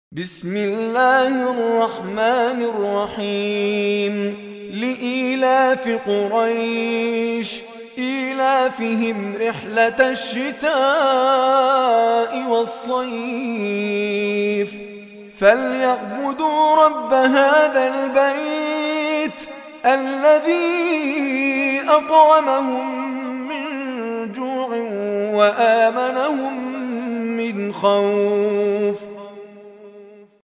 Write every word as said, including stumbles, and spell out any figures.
بسم الله الرحمن الرحيم لإيلاف قريش إيلافهم رحلة الشتاء والصيف فليعبدوا رب هذا البيت الذي أطعمهم من جوع وآمنهم من خوف